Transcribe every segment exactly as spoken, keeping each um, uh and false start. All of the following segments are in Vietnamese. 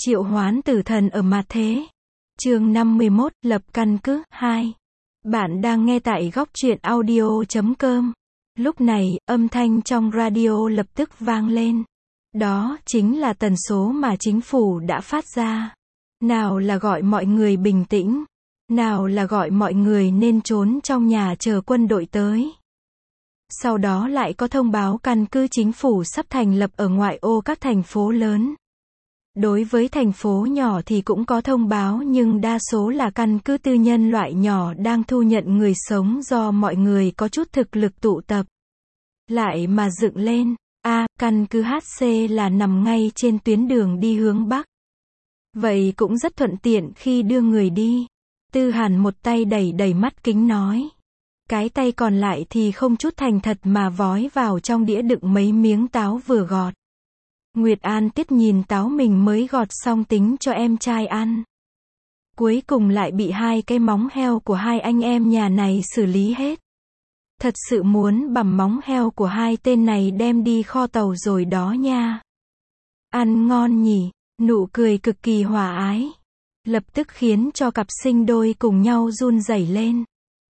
Triệu hoán tử thần ở mặt thế. Chương năm mươi mốt, lập căn cứ, hai. Bạn đang nghe tại góc truyện audio chấm com. Lúc này, âm thanh trong radio lập tức vang lên. Đó chính là tần số mà chính phủ đã phát ra. Nào là gọi mọi người bình tĩnh, nào là gọi mọi người nên trốn trong nhà chờ quân đội tới. Sau đó lại có thông báo căn cứ chính phủ sắp thành lập ở ngoại ô các thành phố lớn. Đối với thành phố nhỏ thì cũng có thông báo, nhưng đa số là căn cứ tư nhân loại nhỏ đang thu nhận người sống do mọi người có chút thực lực tụ tập lại mà dựng lên. A, à, căn cứ hát xê là nằm ngay trên tuyến đường đi hướng Bắc. Vậy cũng rất thuận tiện khi đưa người đi. Tư Hàn một tay đẩy đẩy mắt kính nói. Cái tay còn lại thì không chút thành thật mà vói vào trong đĩa đựng mấy miếng táo vừa gọt. Nguyệt An Tiết nhìn táo mình mới gọt xong tính cho em trai ăn. Cuối cùng lại bị hai cái móng heo của hai anh em nhà này xử lý hết. Thật sự muốn bằm móng heo của hai tên này đem đi kho tàu rồi đó nha. Ăn ngon nhỉ, nụ cười cực kỳ hòa ái. Lập tức khiến cho cặp sinh đôi cùng nhau run rẩy lên.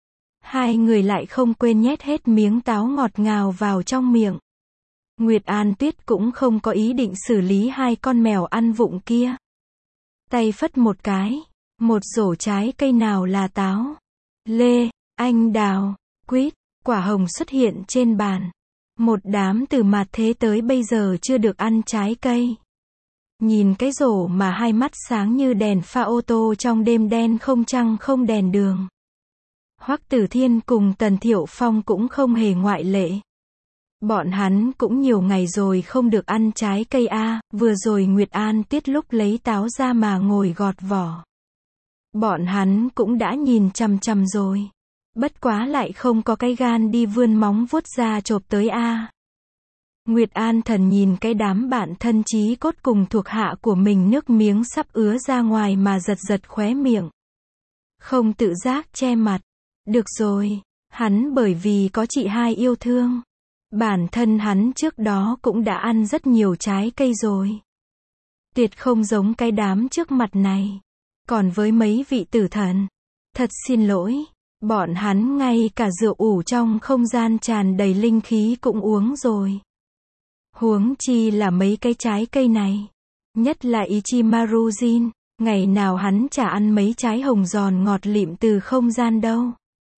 Hai người lại không quên nhét hết miếng táo ngọt ngào vào trong miệng. Nguyệt An Tuyết cũng không có ý định xử lý hai con mèo ăn vụng kia. Tay phất một cái, một rổ trái cây nào là táo, lê, anh đào, quýt, quả hồng xuất hiện trên bàn. Một đám từ mạt thế tới bây giờ chưa được ăn trái cây. Nhìn cái rổ mà hai mắt sáng như đèn pha ô tô trong đêm đen không trăng không đèn đường. Hoắc Tử Thiên cùng Tần Thiệu Phong cũng không hề ngoại lệ. Bọn hắn cũng nhiều ngày rồi không được ăn trái cây a, à, vừa rồi Nguyệt An Tiết lúc lấy táo ra mà ngồi gọt vỏ. Bọn hắn cũng đã nhìn chằm chằm rồi. Bất quá lại không có cái gan đi vươn móng vuốt ra chộp tới a. À. Nguyệt An Thần nhìn cái đám bạn thân chí cốt cùng thuộc hạ của mình nước miếng sắp ứa ra ngoài mà giật giật khóe miệng. Không tự giác che mặt. Được rồi, hắn bởi vì có chị hai yêu thương. Bản thân hắn trước đó cũng đã ăn rất nhiều trái cây rồi. Tuyệt không giống cái đám trước mặt này. Còn với mấy vị tử thần, thật xin lỗi, bọn hắn ngay cả rượu ủ trong không gian tràn đầy linh khí cũng uống rồi. Huống chi là mấy cái trái cây này. Nhất là Ichimaru Jin, ngày nào hắn chả ăn mấy trái hồng giòn ngọt lịm từ không gian đâu.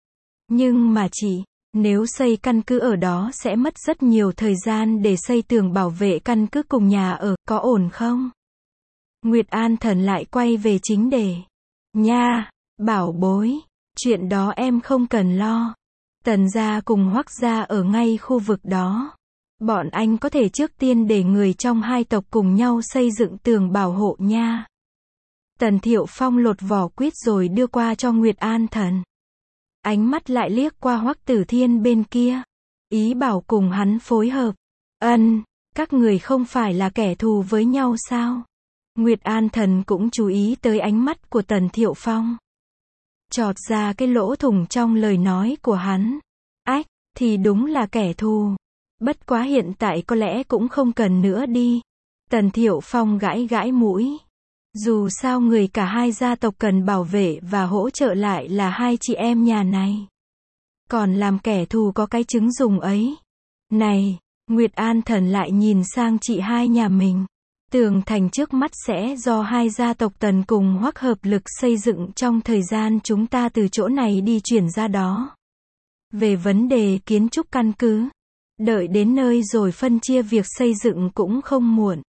Nhưng mà chỉ, nếu xây căn cứ ở đó sẽ mất rất nhiều thời gian để xây tường bảo vệ căn cứ cùng nhà ở, có ổn không? Nguyệt An Thần lại quay về chính đề. Nha, bảo bối, chuyện đó em không cần lo. Tần gia cùng Hoắc gia ở ngay khu vực đó. Bọn anh có thể trước tiên để người trong hai tộc cùng nhau xây dựng tường bảo hộ nha. Tần Thiệu Phong lột vỏ quýt rồi đưa qua cho Nguyệt An Thần. Ánh mắt lại liếc qua Hoắc Tử Thiên bên kia. Ý bảo cùng hắn phối hợp. Ân, các người không phải là kẻ thù với nhau sao? Nguyệt An Thần cũng chú ý tới ánh mắt của Tần Thiệu Phong. Chọt ra cái lỗ thủng trong lời nói của hắn. Ách, thì đúng là kẻ thù. Bất quá hiện tại có lẽ cũng không cần nữa đi. Tần Thiệu Phong gãi gãi mũi. Dù sao người cả hai gia tộc cần bảo vệ và hỗ trợ lại là hai chị em nhà này. Còn làm kẻ thù có cái chứng dùng ấy. Này, Nguyệt An Thần lại nhìn sang chị hai nhà mình. Tường thành trước mắt sẽ do hai gia tộc Tần cùng Hoắc hợp lực xây dựng trong thời gian chúng ta từ chỗ này đi chuyển ra đó. Về vấn đề kiến trúc căn cứ, đợi đến nơi rồi phân chia việc xây dựng cũng không muộn.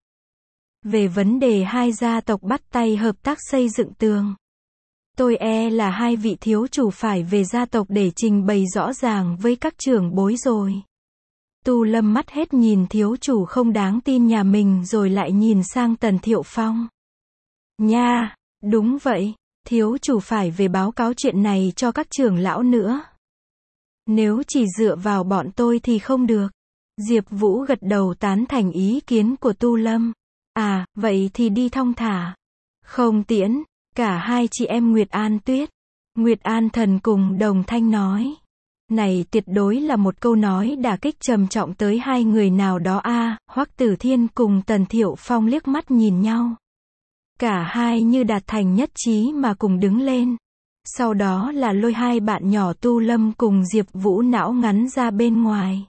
Về vấn đề hai gia tộc bắt tay hợp tác xây dựng tường, tôi e là hai vị thiếu chủ phải về gia tộc để trình bày rõ ràng với các trưởng bối rồi. Tu Lâm mắt hết nhìn thiếu chủ không đáng tin nhà mình rồi lại nhìn sang Tần Thiệu Phong. Nha, đúng vậy, thiếu chủ phải về báo cáo chuyện này cho các trưởng lão nữa. Nếu chỉ dựa vào bọn tôi thì không được. Diệp Vũ gật đầu tán thành ý kiến của Tu Lâm. À, vậy thì đi thong thả. Không tiễn, cả hai chị em Nguyệt An Tuyết, Nguyệt An Thần cùng đồng thanh nói. Này tuyệt đối là một câu nói đả kích trầm trọng tới hai người nào đó a. À, Hoắc Tử Thiên cùng Tần Thiệu Phong liếc mắt nhìn nhau. Cả hai như đạt thành nhất trí mà cùng đứng lên. Sau đó là lôi hai bạn nhỏ Tu Lâm cùng Diệp Vũ não ngắn ra bên ngoài.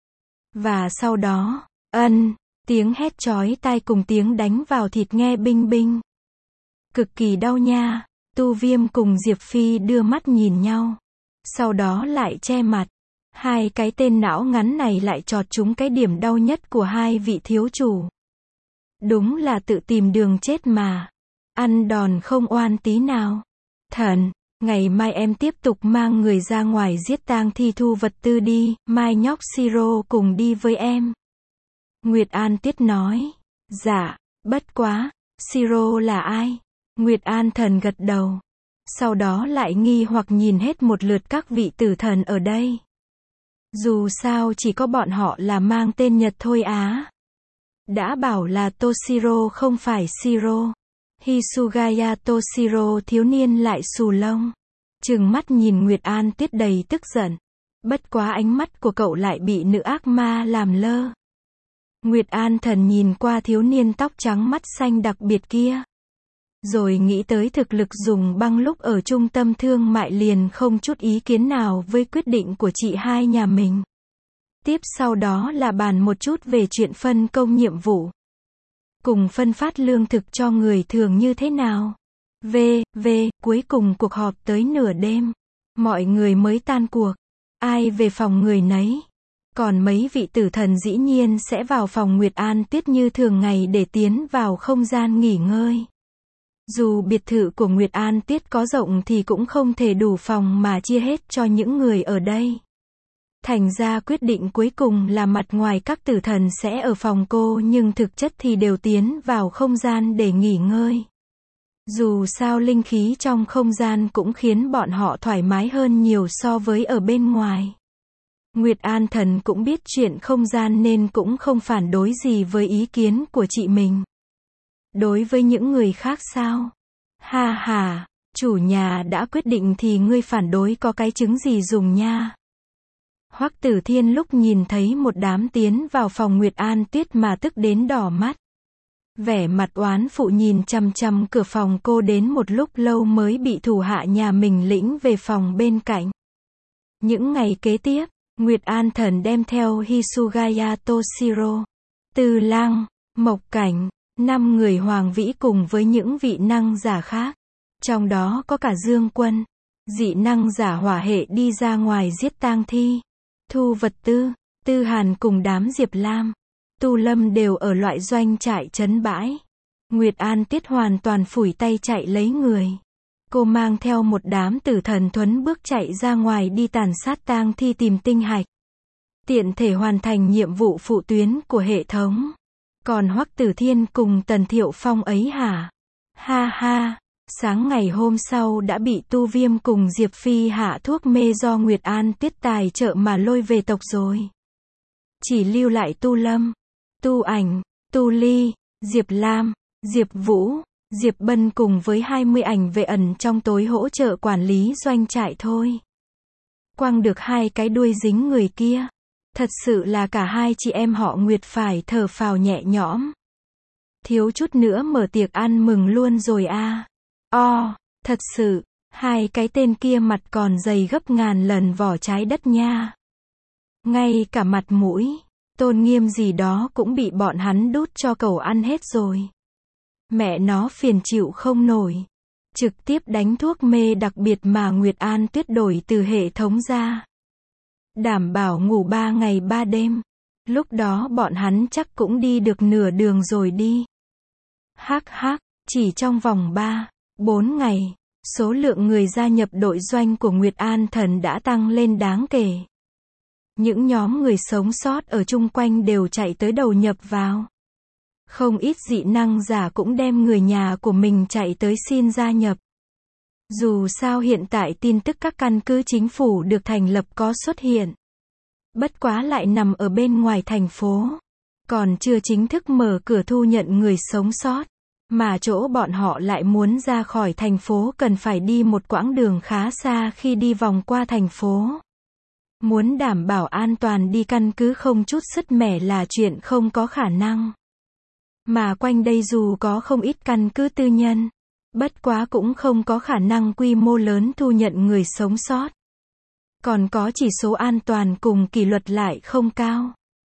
Và sau đó, ân, tiếng hét chói tai cùng tiếng đánh vào thịt nghe binh binh. Cực kỳ đau nha. Tu Viêm cùng Diệp Phi đưa mắt nhìn nhau. Sau đó lại che mặt. Hai cái tên não ngắn này lại chọt trúng cái điểm đau nhất của hai vị thiếu chủ. Đúng là tự tìm đường chết mà. Ăn đòn không oan tí nào. Thần, ngày mai em tiếp tục mang người ra ngoài giết tang thi thu vật tư đi, mai nhóc Siro cùng đi với em. Nguyệt An Tuyết nói. Dạ, bất quá, Siro là ai? Nguyệt An Thần gật đầu. Sau đó lại nghi hoặc nhìn hết một lượt các vị tử thần ở đây. Dù sao chỉ có bọn họ là mang tên Nhật thôi á. Đã bảo là Toshiro không phải Shiro. Hisugaya Toshiro thiếu niên lại xù lông. Trừng mắt nhìn Nguyệt An Tuyết đầy tức giận. Bất quá ánh mắt của cậu lại bị nữ ác ma làm lơ. Nguyệt An Thần nhìn qua thiếu niên tóc trắng mắt xanh đặc biệt kia. Rồi nghĩ tới thực lực dùng băng lúc ở trung tâm thương mại liền không chút ý kiến nào với quyết định của chị hai nhà mình. Tiếp sau đó là bàn một chút về chuyện phân công nhiệm vụ. Cùng phân phát lương thực cho người thường như thế nào. V, V, cuối cùng cuộc họp tới nửa đêm. Mọi người mới tan cuộc. Ai về phòng người nấy. Còn mấy vị tử thần dĩ nhiên sẽ vào phòng Nguyệt An Tuyết như thường ngày để tiến vào không gian nghỉ ngơi. Dù biệt thự của Nguyệt An Tuyết có rộng thì cũng không thể đủ phòng mà chia hết cho những người ở đây. Thành ra quyết định cuối cùng là mặt ngoài các tử thần sẽ ở phòng cô nhưng thực chất thì đều tiến vào không gian để nghỉ ngơi. Dù sao linh khí trong không gian cũng khiến bọn họ thoải mái hơn nhiều so với ở bên ngoài. Nguyệt An Thần cũng biết chuyện không gian nên cũng không phản đối gì với ý kiến của chị mình. Đối với những người khác sao? Ha ha, chủ nhà đã quyết định thì ngươi phản đối có cái chứng gì dùng nha. Hoắc Tử Thiên lúc nhìn thấy một đám tiến vào phòng Nguyệt An Tuyết mà tức đến đỏ mắt. Vẻ mặt oán phụ nhìn chằm chằm cửa phòng cô đến một lúc lâu mới bị thủ hạ nhà mình lĩnh về phòng bên cạnh. Những ngày kế tiếp, Nguyệt An Thần đem theo Hisugaya Toshiro, Từ Lang, Mộc Cảnh, năm người hoàng vĩ cùng với những vị năng giả khác. Trong đó có cả Dương Quân, dị năng giả hỏa hệ đi ra ngoài giết tang thi, thu vật tư. Tư Hàn cùng đám Diệp Lam, Tu Lâm đều ở loại doanh trại trấn bãi. Nguyệt An Tuyết hoàn toàn phủi tay chạy lấy người. Cô mang theo một đám tử thần thuấn bước chạy ra ngoài đi tàn sát tang thi tìm tinh hạch. Tiện thể hoàn thành nhiệm vụ phụ tuyến của hệ thống. Còn Hoắc Tử Thiên cùng Tần Thiệu Phong ấy hả? Ha ha, sáng ngày hôm sau đã bị Tu Viêm cùng Diệp Phi hạ thuốc mê do Nguyệt An Tuyết tài trợ mà lôi về tộc rồi. Chỉ lưu lại Tu Lâm, Tu Ảnh, Tu Ly, Diệp Lam, Diệp Vũ, Diệp Bân cùng với hai mươi ảnh vệ ẩn trong tối hỗ trợ quản lý doanh trại thôi. Quăng được hai cái đuôi dính người kia. Thật sự là cả hai chị em họ Nguyệt phải thở phào nhẹ nhõm. Thiếu chút nữa mở tiệc ăn mừng luôn rồi a. O, thật sự, hai cái tên kia mặt còn dày gấp ngàn lần vỏ trái đất nha. Ngay cả mặt mũi, tôn nghiêm gì đó cũng bị bọn hắn đút cho cẩu ăn hết rồi. Mẹ nó phiền chịu không nổi. Trực tiếp đánh thuốc mê đặc biệt mà Nguyệt An Tuyết đổi từ hệ thống ra. Đảm bảo ngủ ba ngày ba đêm. Lúc đó bọn hắn chắc cũng đi được nửa đường rồi đi. Hắc hắc, chỉ trong vòng ba, bốn ngày, số lượng người gia nhập đội doanh của Nguyệt An Thần đã tăng lên đáng kể. Những nhóm người sống sót ở chung quanh đều chạy tới đầu nhập vào. Không ít dị năng giả cũng đem người nhà của mình chạy tới xin gia nhập. Dù sao hiện tại tin tức các căn cứ chính phủ được thành lập có xuất hiện. Bất quá lại nằm ở bên ngoài thành phố. Còn chưa chính thức mở cửa thu nhận người sống sót. Mà chỗ bọn họ lại muốn ra khỏi thành phố cần phải đi một quãng đường khá xa khi đi vòng qua thành phố. Muốn đảm bảo an toàn đi căn cứ không chút sứt mẻ là chuyện không có khả năng. Mà quanh đây dù có không ít căn cứ tư nhân, bất quá cũng không có khả năng quy mô lớn thu nhận người sống sót. Còn có chỉ số an toàn cùng kỷ luật lại không cao.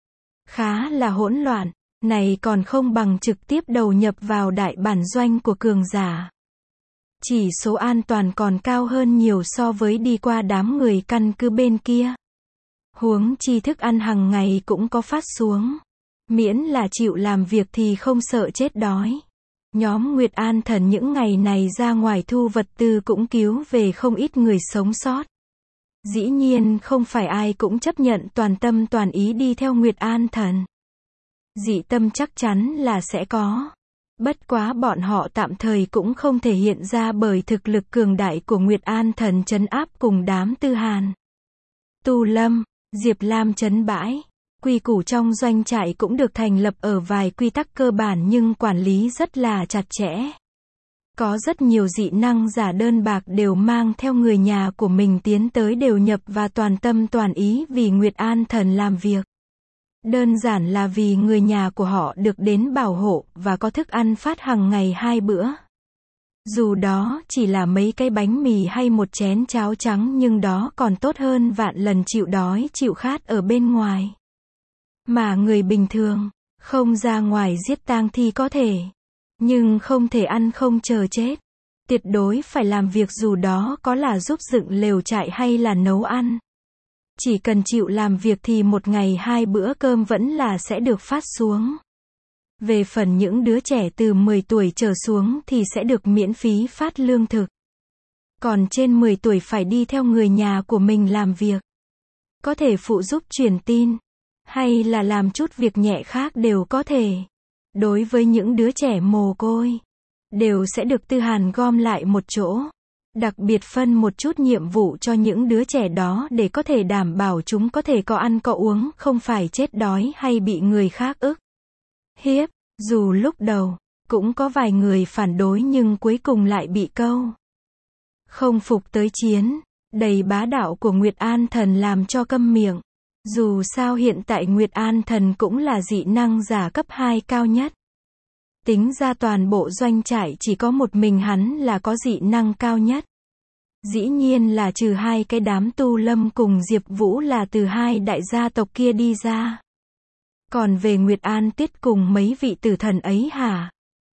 Khá là hỗn loạn, này còn không bằng trực tiếp đầu nhập vào đại bản doanh của cường giả. Chỉ số an toàn còn cao hơn nhiều so với đi qua đám người căn cứ bên kia. Huống chi thức ăn hàng ngày cũng có phát xuống. Miễn là chịu làm việc thì không sợ chết đói. Nhóm Nguyệt An Thần những ngày này ra ngoài thu vật tư cũng cứu về không ít người sống sót. Dĩ nhiên không phải ai cũng chấp nhận toàn tâm toàn ý đi theo Nguyệt An Thần. Dị tâm chắc chắn là sẽ có. Bất quá bọn họ tạm thời cũng không thể hiện ra bởi thực lực cường đại của Nguyệt An Thần trấn áp cùng đám Tư Hàn. Tu Lâm, Diệp Lam trấn bãi. Quy củ trong doanh trại cũng được thành lập ở vài quy tắc cơ bản nhưng quản lý rất là chặt chẽ. Có rất nhiều dị năng giả đơn bạc đều mang theo người nhà của mình tiến tới đều nhập và toàn tâm toàn ý vì Nguyệt An Thần làm việc. Đơn giản là vì người nhà của họ được đến bảo hộ và có thức ăn phát hàng ngày hai bữa. Dù đó chỉ là mấy cái bánh mì hay một chén cháo trắng nhưng đó còn tốt hơn vạn lần chịu đói chịu khát ở bên ngoài. Mà người bình thường, không ra ngoài giết tang thi có thể, nhưng không thể ăn không chờ chết. Tuyệt đối phải làm việc dù đó có là giúp dựng lều trại hay là nấu ăn. Chỉ cần chịu làm việc thì một ngày hai bữa cơm vẫn là sẽ được phát xuống. Về phần những đứa trẻ từ mười tuổi trở xuống thì sẽ được miễn phí phát lương thực. Còn trên mười tuổi phải đi theo người nhà của mình làm việc. Có thể phụ giúp truyền tin, hay là làm chút việc nhẹ khác đều có thể. Đối với những đứa trẻ mồ côi, đều sẽ được Tư Hàn gom lại một chỗ. Đặc biệt phân một chút nhiệm vụ cho những đứa trẻ đó để có thể đảm bảo chúng có thể có ăn có uống, không phải chết đói hay bị người khác ức hiếp. Dù lúc đầu, cũng có vài người phản đối nhưng cuối cùng lại bị câu không phục tới chiến, đầy bá đạo của Nguyệt An Thần làm cho câm miệng. Dù sao hiện tại Nguyệt An Thần cũng là dị năng giả cấp hai cao nhất. Tính ra toàn bộ doanh trại chỉ có một mình hắn là có dị năng cao nhất. Dĩ nhiên là trừ hai cái đám Tu Lâm cùng Diệp Vũ là từ hai đại gia tộc kia đi ra. Còn về Nguyệt An Tiết cùng mấy vị tử thần ấy hả?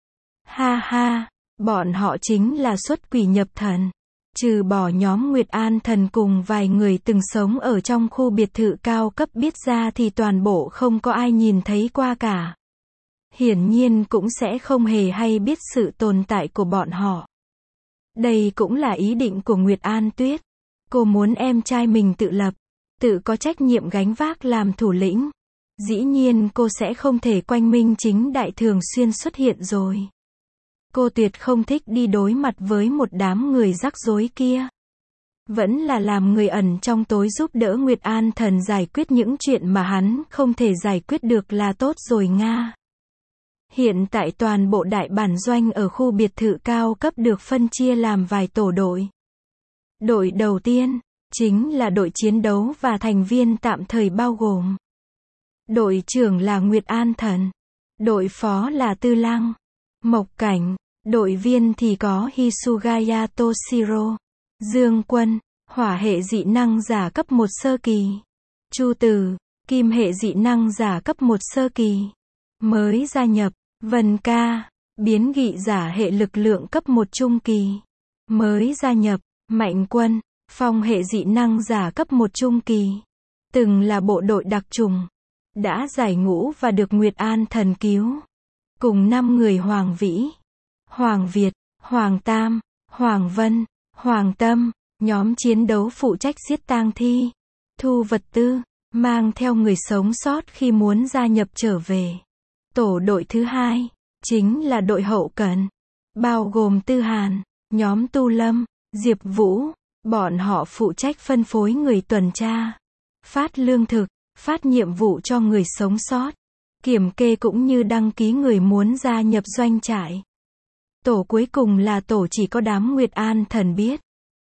Ha ha, bọn họ chính là xuất quỷ nhập thần. Trừ bỏ nhóm Nguyệt An Thần cùng vài người từng sống ở trong khu biệt thự cao cấp biết ra thì toàn bộ không có ai nhìn thấy qua cả. Hiển nhiên cũng sẽ không hề hay biết sự tồn tại của bọn họ. Đây cũng là ý định của Nguyệt An Tuyết. Cô muốn em trai mình tự lập, tự có trách nhiệm gánh vác làm thủ lĩnh. Dĩ nhiên cô sẽ không thể quanh minh chính đại thường xuyên xuất hiện rồi. Cô tuyệt không thích đi đối mặt với một đám người rắc rối kia. Vẫn là làm người ẩn trong tối giúp đỡ Nguyệt An Thần giải quyết những chuyện mà hắn không thể giải quyết được là tốt rồi Nga. Hiện tại toàn bộ đại bản doanh ở khu biệt thự cao cấp được phân chia làm vài tổ đội. Đội đầu tiên, chính là đội chiến đấu và thành viên tạm thời bao gồm. Đội trưởng là Nguyệt An Thần. Đội phó là Tư Lăng, Mộc Cảnh. Đội viên thì có Hisugaya Toshiro, Dương Quân, hỏa hệ dị năng giả cấp một sơ kỳ. Chu Từ, kim hệ dị năng giả cấp một sơ kỳ. Mới gia nhập, Vân Ca, biến dị giả hệ lực lượng cấp một trung kỳ. Mới gia nhập, Mạnh Quân, phong hệ dị năng giả cấp một trung kỳ. Từng là bộ đội đặc trùng, đã giải ngũ và được Nguyệt An Thần cứu. Cùng năm người Hoàng Vĩ, Hoàng Việt, Hoàng Tam, Hoàng Vân, Hoàng Tâm, nhóm chiến đấu phụ trách giết tang thi, thu vật tư, mang theo người sống sót khi muốn gia nhập trở về. Tổ đội thứ hai, chính là đội hậu cần, bao gồm Tư Hàn, nhóm Tu Lâm, Diệp Vũ, bọn họ phụ trách phân phối người tuần tra, phát lương thực, phát nhiệm vụ cho người sống sót, kiểm kê cũng như đăng ký người muốn gia nhập doanh trại. Tổ cuối cùng là tổ chỉ có đám Nguyệt An Thần biết.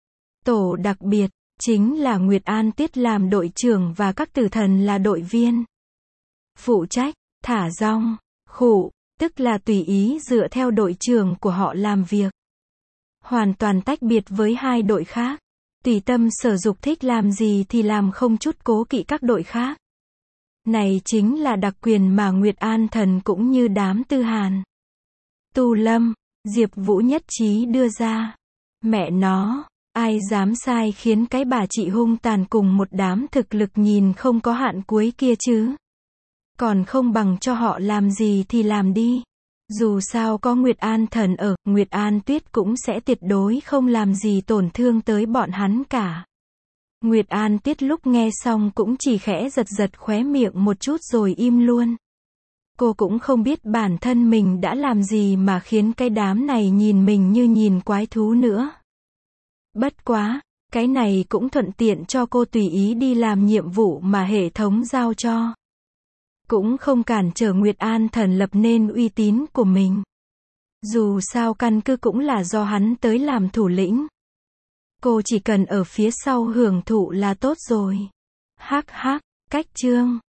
Tổ đặc biệt, chính là Nguyệt An Tiết làm đội trưởng và các tử thần là đội viên. Phụ trách, thả rong, khụ, tức là tùy ý dựa theo đội trưởng của họ làm việc. Hoàn toàn tách biệt với hai đội khác. Tùy tâm sở dục thích làm gì thì làm, không chút cố kỵ các đội khác. Này chính là đặc quyền mà Nguyệt An Thần cũng như đám Tư Hàn, Tu Lâm, Diệp Vũ nhất trí đưa ra. Mẹ nó, ai dám sai khiến cái bà chị hung tàn cùng một đám thực lực nhìn không có hạn cuối kia chứ? Còn không bằng cho họ làm gì thì làm đi. Dù sao có Nguyệt An Thần ở, Nguyệt An Tuyết cũng sẽ tuyệt đối không làm gì tổn thương tới bọn hắn cả. Nguyệt An Tuyết lúc nghe xong cũng chỉ khẽ giật giật khóe miệng một chút rồi im luôn. Cô cũng không biết bản thân mình đã làm gì mà khiến cái đám này nhìn mình như nhìn quái thú nữa. Bất quá, cái này cũng thuận tiện cho cô tùy ý đi làm nhiệm vụ mà hệ thống giao cho. Cũng không cản trở Nguyệt An Thần lập nên uy tín của mình. Dù sao căn cứ cũng là do hắn tới làm thủ lĩnh. Cô chỉ cần ở phía sau hưởng thụ là tốt rồi. Hắc hắc, cách chương.